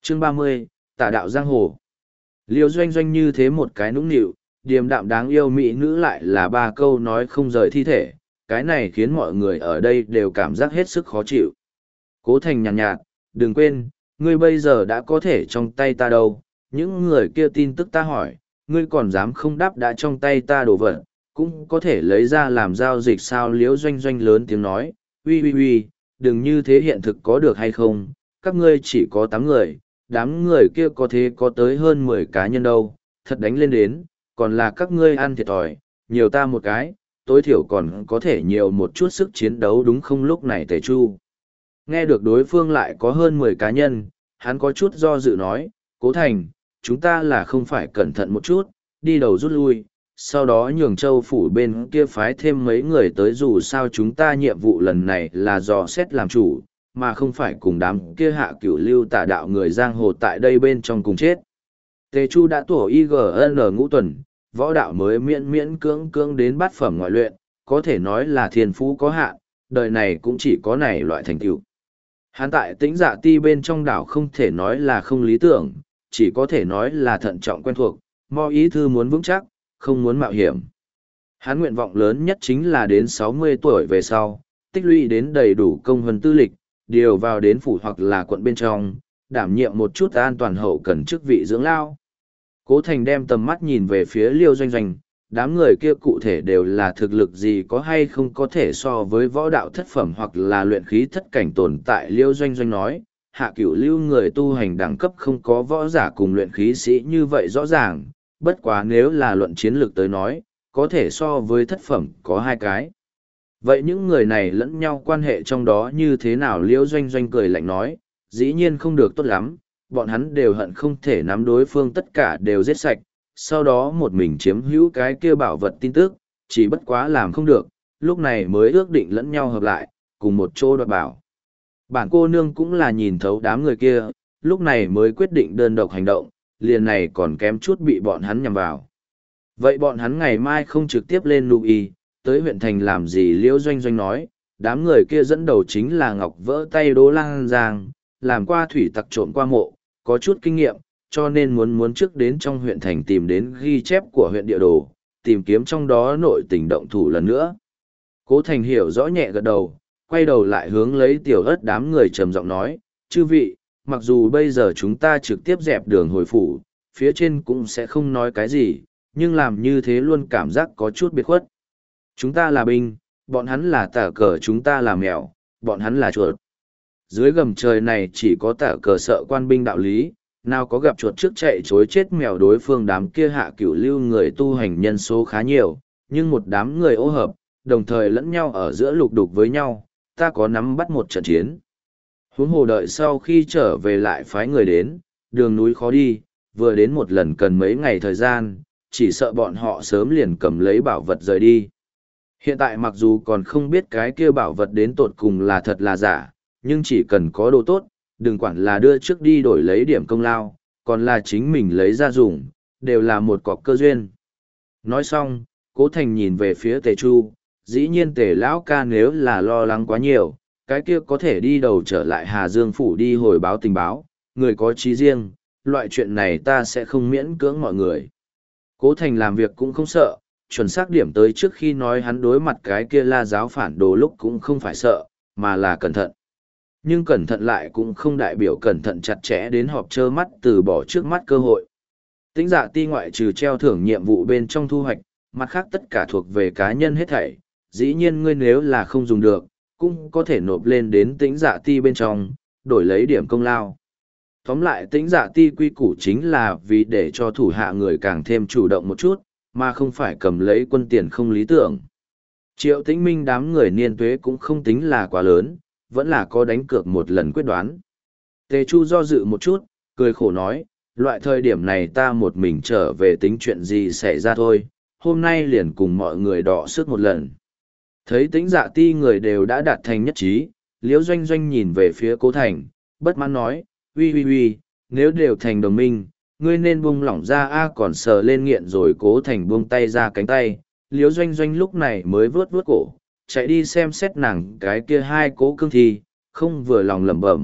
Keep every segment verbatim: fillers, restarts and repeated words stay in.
Chương ba mươi, Tả đạo giang hồ. Liêu Doanh Doanh như thế một cái nũng nịu, điềm đạm đáng yêu mỹ nữ lại là ba câu nói không rời thi thể, cái này khiến mọi người ở đây đều cảm giác hết sức khó chịu. Cố Thành nhàn nhạt, nhạt, đừng quên, ngươi bây giờ đã có thể trong tay ta đâu, những người kia tin tức ta hỏi, ngươi còn dám không đáp đã trong tay ta đồ vật, cũng có thể lấy ra làm giao dịch sao. Liễu Doanh Doanh lớn tiếng nói, uy uy uy, đừng như thế, hiện thực có được hay không, các ngươi chỉ có tám người, đám người kia có thế có tới hơn mười cá nhân đâu, thật đánh lên đến, còn là các ngươi ăn thiệt thòi, nhiều ta một cái, tối thiểu còn có thể nhiều một chút sức chiến đấu đúng không. Lúc này Tề Chu nghe được đối phương lại có hơn mười cá nhân, hắn có chút do dự nói, Cố Thành, chúng ta là không phải cẩn thận một chút, đi đầu rút lui, sau đó nhường châu phủ bên kia phái thêm mấy người tới, dù sao chúng ta nhiệm vụ lần này là dò xét làm chủ, mà không phải cùng đám kia hạ cửu lưu tả đạo người giang hồ tại đây bên trong cùng chết. Tề Chu đã tuổi i giê en ngũ tuần, võ đạo mới miễn miễn cưỡng cưỡng đến bát phẩm ngoại luyện, có thể nói là thiên phú có hạn, đời này cũng chỉ có này loại thành tựu. Hắn tại Tĩnh Dạ Ti bên trong đảo không thể nói là không lý tưởng, chỉ có thể nói là thận trọng quen thuộc, mo ý thư muốn vững chắc, không muốn mạo hiểm. Hắn nguyện vọng lớn nhất chính là đến sáu mươi tuổi về sau, tích lũy đến đầy đủ công huân tư lịch, điều vào đến phủ hoặc là quận bên trong, đảm nhiệm một chút an toàn hậu cần chức vị dưỡng lao. Cố Thành đem tầm mắt nhìn về phía Liêu Doanh Doanh, đám người kia cụ thể đều là thực lực gì có hay không có thể so với võ đạo thất phẩm hoặc là luyện khí thất cảnh tồn tại. Liêu Doanh Doanh nói, hạ cửu lưu người tu hành đẳng cấp không có võ giả cùng luyện khí sĩ như vậy rõ ràng, bất quá nếu là luận chiến lược tới nói, có thể so với thất phẩm có hai cái. Vậy những người này lẫn nhau quan hệ trong đó như thế nào? Liêu Doanh Doanh cười lạnh nói, dĩ nhiên không được tốt lắm, bọn hắn đều hận không thể nắm đối phương tất cả đều giết sạch, sau đó một mình chiếm hữu cái kia bảo vật tin tức, chỉ bất quá làm không được, lúc này mới ước định lẫn nhau hợp lại, cùng một chỗ đoạt bảo. Bản cô nương cũng là nhìn thấu đám người kia, lúc này mới quyết định đơn độc hành động, liền này còn kém chút bị bọn hắn nhằm vào. Vậy bọn hắn ngày mai không trực tiếp lên Lưu Y, tới huyện thành làm gì? Liễu Doanh Doanh nói, đám người kia dẫn đầu chính là Ngọc vỡ tay Đỗ Lang Giang, làm qua thủy tặc trộm qua mộ, có chút kinh nghiệm, cho nên muốn muốn trước đến trong huyện thành tìm đến ghi chép của huyện địa đồ, tìm kiếm trong đó nội tình động thủ lần nữa. Cố Thành hiểu rõ nhẹ gật đầu, quay đầu lại hướng lấy Tiểu Ất đám người trầm giọng nói, chư vị, mặc dù bây giờ chúng ta trực tiếp dẹp đường hồi phủ, phía trên cũng sẽ không nói cái gì, nhưng làm như thế luôn cảm giác có chút biệt khuất. Chúng ta là binh, bọn hắn là tả cờ, chúng ta là mèo, bọn hắn là chuột. Dưới gầm trời này chỉ có tả cờ sợ quan binh đạo lý, nào có gặp chuột trước chạy chối chết mèo. Đối phương đám kia hạ cửu lưu người tu hành nhân số khá nhiều, nhưng một đám người ô hợp, đồng thời lẫn nhau ở giữa lục đục với nhau, ta có nắm bắt một trận chiến. Huống hồ đợi sau khi trở về lại phái người đến, đường núi khó đi, vừa đến một lần cần mấy ngày thời gian, chỉ sợ bọn họ sớm liền cầm lấy bảo vật rời đi. Hiện tại mặc dù còn không biết cái kia bảo vật đến tột cùng là thật là giả, nhưng chỉ cần có đồ tốt, đừng quản là đưa trước đi đổi lấy điểm công lao, còn là chính mình lấy ra dùng, đều là một cọc cơ duyên. Nói xong, Cố Thành nhìn về phía Tề Chu, dĩ nhiên Tề lão ca nếu là lo lắng quá nhiều, cái kia có thể đi đầu trở lại Hà Dương Phủ đi hồi báo tình báo, người có trí riêng, loại chuyện này ta sẽ không miễn cưỡng mọi người. Cố Thành làm việc cũng không sợ, chuẩn xác điểm tới trước khi nói hắn đối mặt cái kia La giáo phản đồ lúc cũng không phải sợ, mà là cẩn thận. Nhưng cẩn thận lại cũng không đại biểu cẩn thận chặt chẽ đến họp trơ mắt từ bỏ trước mắt cơ hội. Tĩnh Dạ Ti ngoại trừ treo thưởng nhiệm vụ bên trong thu hoạch, mặt khác tất cả thuộc về cá nhân hết thảy, dĩ nhiên ngươi nếu là không dùng được, cũng có thể nộp lên đến Tĩnh Dạ Ti bên trong, đổi lấy điểm công lao. Tóm lại Tĩnh Dạ Ti quy củ chính là vì để cho thủ hạ người càng thêm chủ động một chút, mà không phải cầm lấy quân tiền không lý tưởng. Triệu Tĩnh Minh đám người niên tuế cũng không tính là quá lớn, vẫn là có đánh cược một lần quyết đoán. Tề Chu do dự một chút, cười khổ nói, loại thời điểm này ta một mình trở về tính chuyện gì xảy ra thôi, hôm nay liền cùng mọi người đọ sức một lần. Thấy Tĩnh Dạ Ti người đều đã đạt thành nhất trí, Liễu Doanh Doanh nhìn về phía Cố Thành, bất mãn nói, uy uy uy, nếu đều thành đồng minh, ngươi nên buông lỏng ra a. Còn sờ lên nghiện rồi. Cố Thành buông tay ra cánh tay, Liễu Doanh Doanh lúc này mới vướt vướt cổ, chạy đi xem xét nàng cái kia hai cố cương thi, không vừa lòng lẩm bẩm,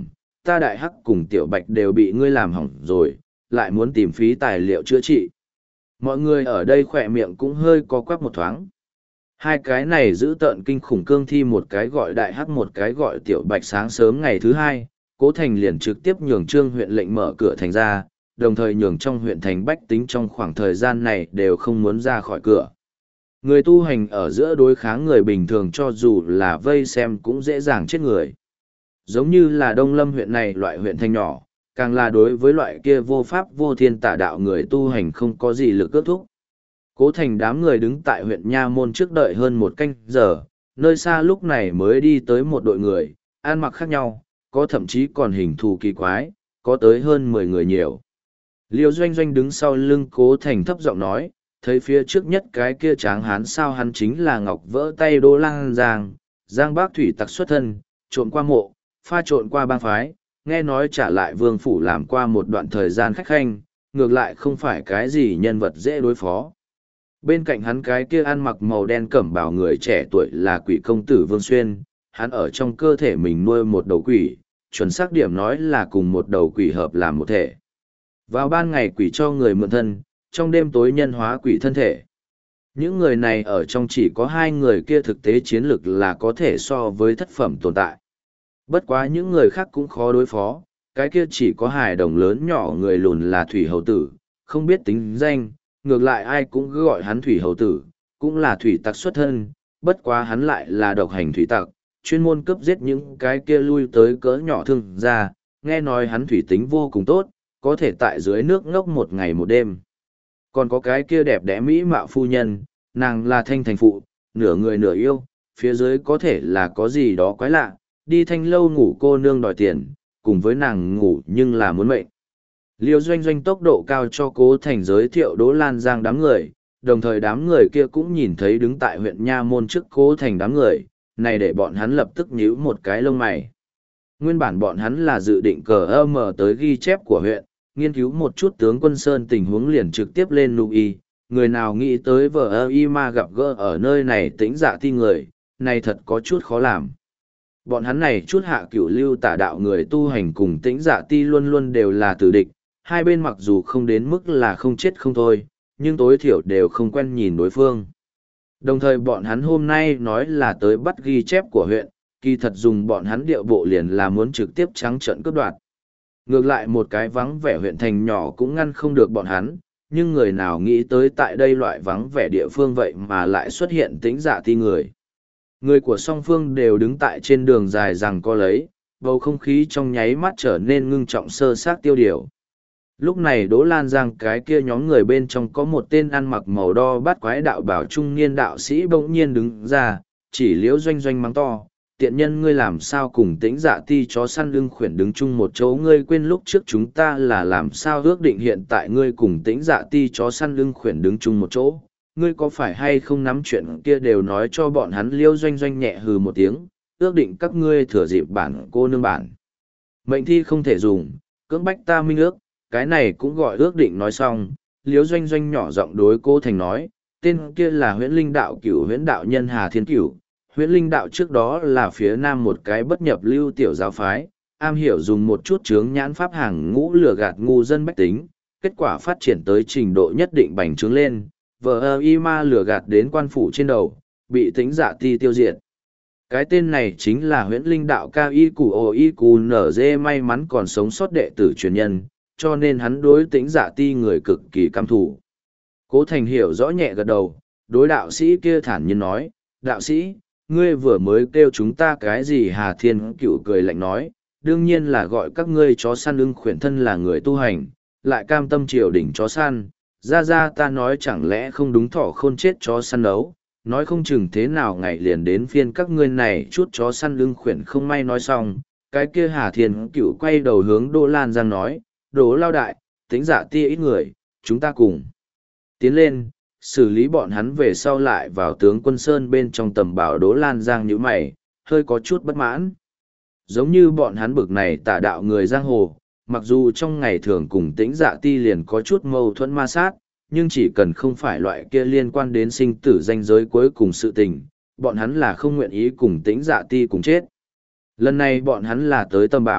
ta đại hắc cùng tiểu bạch đều bị ngươi làm hỏng rồi, lại muốn tìm phí tài liệu chữa trị. Mọi người ở đây khỏe miệng cũng hơi có quắc một thoáng. Hai cái này giữ tợn kinh khủng cương thi, một cái gọi đại hắc một cái gọi tiểu bạch. Sáng sớm ngày thứ hai, Cố Thành liền trực tiếp nhường Trương huyện lệnh mở cửa thành ra, đồng thời nhường trong huyện thành bách tính trong khoảng thời gian này đều không muốn ra khỏi cửa. Người tu hành ở giữa đối kháng người bình thường cho dù là vây xem cũng dễ dàng chết người. Giống như là Đông Lâm huyện này loại huyện thành nhỏ, càng là đối với loại kia vô pháp vô thiên tả đạo người tu hành không có gì lực ước thúc. Cố Thành đám người đứng tại huyện Nha Môn trước đợi hơn một canh giờ, nơi xa lúc này mới đi tới một đội người, ăn mặc khác nhau, có thậm chí còn hình thù kỳ quái, có tới hơn mười người nhiều. Liêu Doanh Doanh đứng sau lưng Cố Thành thấp giọng nói, thấy phía trước nhất cái kia tráng hán sao hắn chính là Ngọc vỡ tay Đỗ Lang Giang, Giang Bác thủy tặc xuất thân, trộn qua mộ, pha trộn qua bang phái, nghe nói trả lại vương phủ làm qua một đoạn thời gian khách khanh, ngược lại không phải cái gì nhân vật dễ đối phó. Bên cạnh hắn cái kia ăn mặc màu đen cẩm bào người trẻ tuổi là quỷ công tử Vương Xuyên, hắn ở trong cơ thể mình nuôi một đầu quỷ, chuẩn xác điểm nói là cùng một đầu quỷ hợp làm một thể. Vào ban ngày quỷ cho người mượn thân, trong đêm tối nhân hóa quỷ thân thể. Những người này ở trong chỉ có hai người kia thực tế chiến lực là có thể so với thất phẩm tồn tại. Bất quá những người khác cũng khó đối phó, cái kia chỉ có hài đồng lớn nhỏ người lùn là Thủy Hầu Tử, không biết tính danh, ngược lại ai cũng cứ gọi hắn Thủy Hầu Tử, cũng là thủy tặc xuất thân, bất quá hắn lại là độc hành thủy tặc, chuyên môn cướp giết những cái kia lui tới cỡ nhỏ thương ra, nghe nói hắn thủy tính vô cùng tốt, có thể tại dưới nước ngốc một ngày một đêm. Còn có cái kia đẹp đẽ mỹ mạo phu nhân, nàng là Thanh Thành phụ, nửa người nửa yêu, phía dưới có thể là có gì đó quái lạ, đi thanh lâu ngủ cô nương đòi tiền, cùng với nàng ngủ nhưng là muốn mệnh. Liêu Doanh Doanh tốc độ cao cho Cố Thành giới thiệu Đỗ Lan Giang đám người, đồng thời đám người kia cũng nhìn thấy đứng tại huyện Nha Môn trước Cố Thành đám người, này để bọn hắn lập tức nhíu một cái lông mày. Nguyên bản bọn hắn là dự định cờ ơ mờ tới ghi chép của huyện, nghiên cứu một chút tướng quân Sơn tình huống liền trực tiếp lên nụ y, người nào nghĩ tới vợ ơ y ma gặp gỡ ở nơi này tĩnh dạ ti người, này thật có chút khó làm. Bọn hắn này chút hạ cửu lưu tả đạo người tu hành cùng tĩnh dạ ti luôn luôn đều là tử địch, hai bên mặc dù không đến mức là không chết không thôi, nhưng tối thiểu đều không quen nhìn đối phương. Đồng thời bọn hắn hôm nay nói là tới bắt ghi chép của huyện, kỳ thật dùng bọn hắn điệu bộ liền là muốn trực tiếp trắng trợn cướp đoạt. Ngược lại một cái vắng vẻ huyện thành nhỏ cũng ngăn không được bọn hắn, nhưng người nào nghĩ tới tại đây loại vắng vẻ địa phương vậy mà lại xuất hiện tĩnh dạ ti người. Người của song phương đều đứng tại trên đường dài rằng co lấy, bầu không khí trong nháy mắt trở nên ngưng trọng sơ sát tiêu điều. Lúc này Đỗ Lan Giang cái kia nhóm người bên trong có một tên ăn mặc màu đo bát quái đạo bảo trung niên đạo sĩ bỗng nhiên đứng ra, chỉ Liễu Doanh Doanh mắng to, tiện nhân ngươi làm sao cùng tĩnh dạ ti chó săn lưng khuyển đứng chung một chỗ, ngươi quên lúc trước chúng ta là làm sao ước định hiện tại ngươi cùng tĩnh dạ ti chó săn lưng khuyển đứng chung một chỗ, ngươi có phải hay không nắm chuyện kia đều nói cho bọn hắn. Liễu Doanh Doanh nhẹ hừ một tiếng, ước định các ngươi thừa dịp bản cô nương bản mệnh thi không thể dùng, cưỡng bách ta minh ước, cái này cũng gọi ước định. Nói xong, Liễu Doanh Doanh nhỏ giọng đối Cố Thành nói, tên kia là huyễn linh đạo cửu huyễn đạo nhân Hà Thiên Cửu. Huyễn linh đạo trước đó là phía nam một cái bất nhập lưu tiểu giáo phái, am hiểu dùng một chút chướng nhãn pháp hàng ngũ lừa gạt ngu dân bách tính, kết quả phát triển tới trình độ nhất định bành trướng lên, vờ ơ y ma lừa gạt đến quan phủ trên đầu, bị tĩnh dạ ti tiêu diệt. Cái tên này chính là huyễn linh đạo cao y củ ồ y cù nở dê may mắn còn sống sót đệ tử truyền nhân, cho nên hắn đối tĩnh dạ ti người cực kỳ căm thù. Cố Thành hiểu rõ nhẹ gật đầu, đối đạo sĩ kia thản nhiên nói, đạo sĩ, ngươi vừa mới kêu chúng ta cái gì? Hà Thiên Cửu cười lạnh nói, đương nhiên là gọi các ngươi chó săn ưng khuyển thân là người tu hành, lại cam tâm triều đỉnh chó săn, ra ra ta nói chẳng lẽ không đúng thỏ khôn chết chó săn đấu, nói không chừng thế nào ngày liền đến phiên các ngươi này chút chó săn ưng khuyển. Không may nói xong, cái kia Hà Thiên Cửu quay đầu hướng Đỗ Lan Giang nói, Đỗ lao đại, tính dạ tia ít người, chúng ta cùng tiến lên, xử lý bọn hắn về sau lại vào tướng quân Sơn bên trong tầm bảo. Đỗ Lan Giang nhíu mày, hơi có chút bất mãn. Giống như bọn hắn bực này tà đạo người giang hồ, mặc dù trong ngày thường cùng tĩnh dạ ti liền có chút mâu thuẫn ma sát, nhưng chỉ cần không phải loại kia liên quan đến sinh tử danh giới cuối cùng sự tình, bọn hắn là không nguyện ý cùng tĩnh dạ ti cùng chết. Lần này bọn hắn là tới tầm bảo,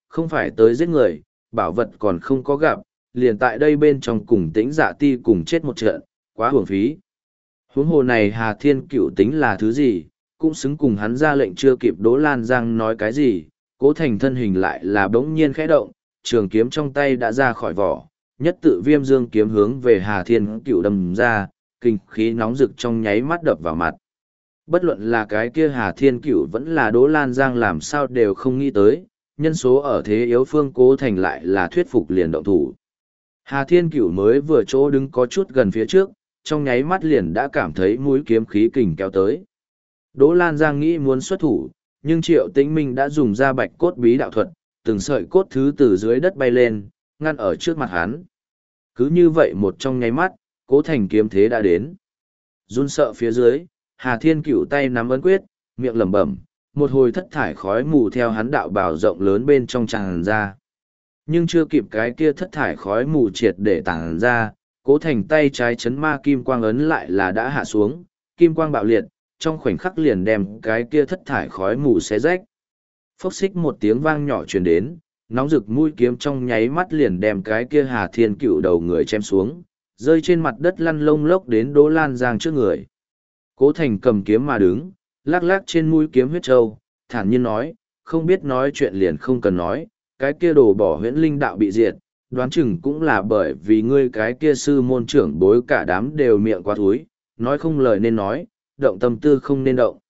không phải tới giết người, bảo vật còn không có gặp, liền tại đây bên trong cùng tĩnh dạ ti cùng chết một trận, quá hưởng phí. Huống hồ này Hà Thiên Cựu tính là thứ gì, cũng xứng cùng hắn ra lệnh chưa kịp Đỗ Lan Giang nói cái gì, Cố Thành thân hình lại là bỗng nhiên khẽ động, trường kiếm trong tay đã ra khỏi vỏ, nhất tự viêm dương kiếm hướng về Hà Thiên Cựu đâm ra, kinh khí nóng rực trong nháy mắt đập vào mặt. Bất luận là cái kia Hà Thiên Cựu vẫn là Đỗ Lan Giang làm sao đều không nghĩ tới, nhân số ở thế yếu phương Cố Thành lại là thuyết phục liền động thủ. Hà Thiên Cửu mới vừa chỗ đứng có chút gần phía trước, trong nháy mắt liền đã cảm thấy mũi kiếm khí kình kéo tới. Đỗ Lan Giang nghĩ muốn xuất thủ, nhưng Triệu Tĩnh Minh đã dùng ra bạch cốt bí đạo thuật, từng sợi cốt thứ từ dưới đất bay lên, ngăn ở trước mặt hắn. Cứ như vậy một trong nháy mắt, Cố Thành kiếm thế đã đến. Run sợ phía dưới, Hà Thiên Cửu tay nắm ấn quyết, miệng lẩm bẩm, một hồi thất thải khói mù theo hắn đạo bào rộng lớn bên trong tràn ra. Nhưng chưa kịp cái kia thất thải khói mù triệt để tản ra, Cố Thành tay trái chấn ma kim quang ấn lại là đã hạ xuống, kim quang bạo liệt, trong khoảnh khắc liền đem cái kia thất thải khói mù xé rách. Phốc xích một tiếng vang nhỏ truyền đến, nóng rực mũi kiếm trong nháy mắt liền đem cái kia Hà Thiên Cựu đầu người chém xuống, rơi trên mặt đất lăn lông lốc đến Đỗ Lan Giang trước người. Cố Thành cầm kiếm mà đứng, lắc lắc trên mũi kiếm huyết trâu, thản nhiên nói, không biết nói chuyện liền không cần nói, cái kia đồ bỏ huyễn linh đạo bị diệt, đoán chừng cũng là bởi vì ngươi cái kia sư môn trưởng bối cả đám đều miệng quá thúi, nói không lời nên nói, động tâm tư không nên động.